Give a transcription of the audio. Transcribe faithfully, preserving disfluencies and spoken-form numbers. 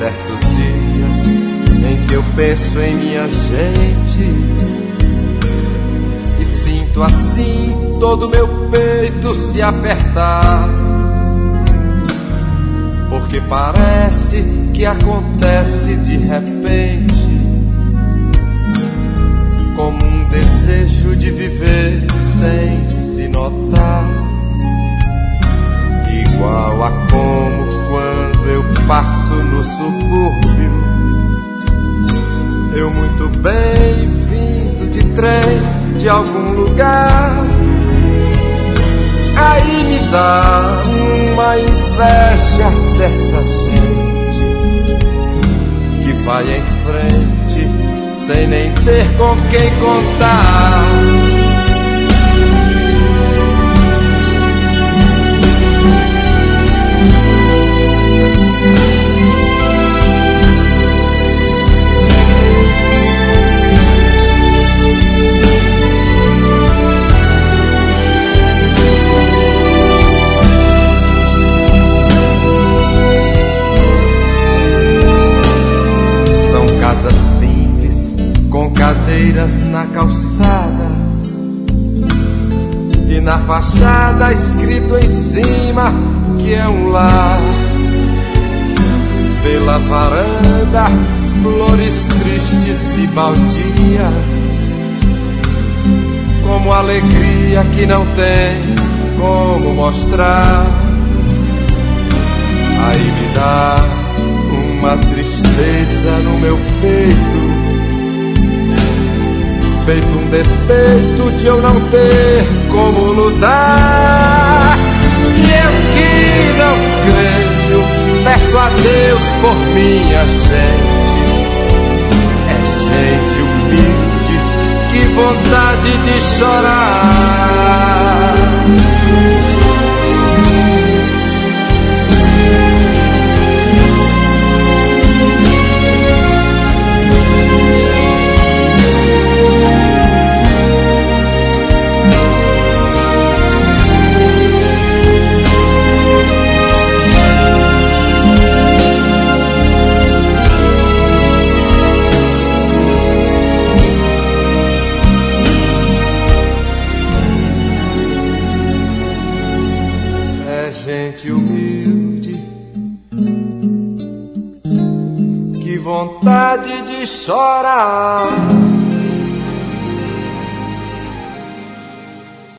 certos dias em que eu penso em minha gente e sinto assim todo meu peito se apertar, porque parece que acontece de repente, como um desejo de viver sem se notar, igual a como quando eu passo no subúrbio, eu muito bem vindo de trem de algum lugar, aí me dá uma inveja dessa gente que vai em frente sem nem ter com quem contar. Casas simples, com cadeiras na calçada, e na fachada escrito em cima que é um lar. Pela varanda, flores tristes e baldias, como alegria que não tem como mostrar. Aí me dá uma tristeza no meu peito, feito um despeito de eu não ter como lutar. E eu que não creio, peço a Deus por minha gente. É gente humilde, que vontade de chorar. Gente humilde, que vontade de chorar.